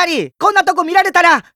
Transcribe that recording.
りこんなとこ見られたら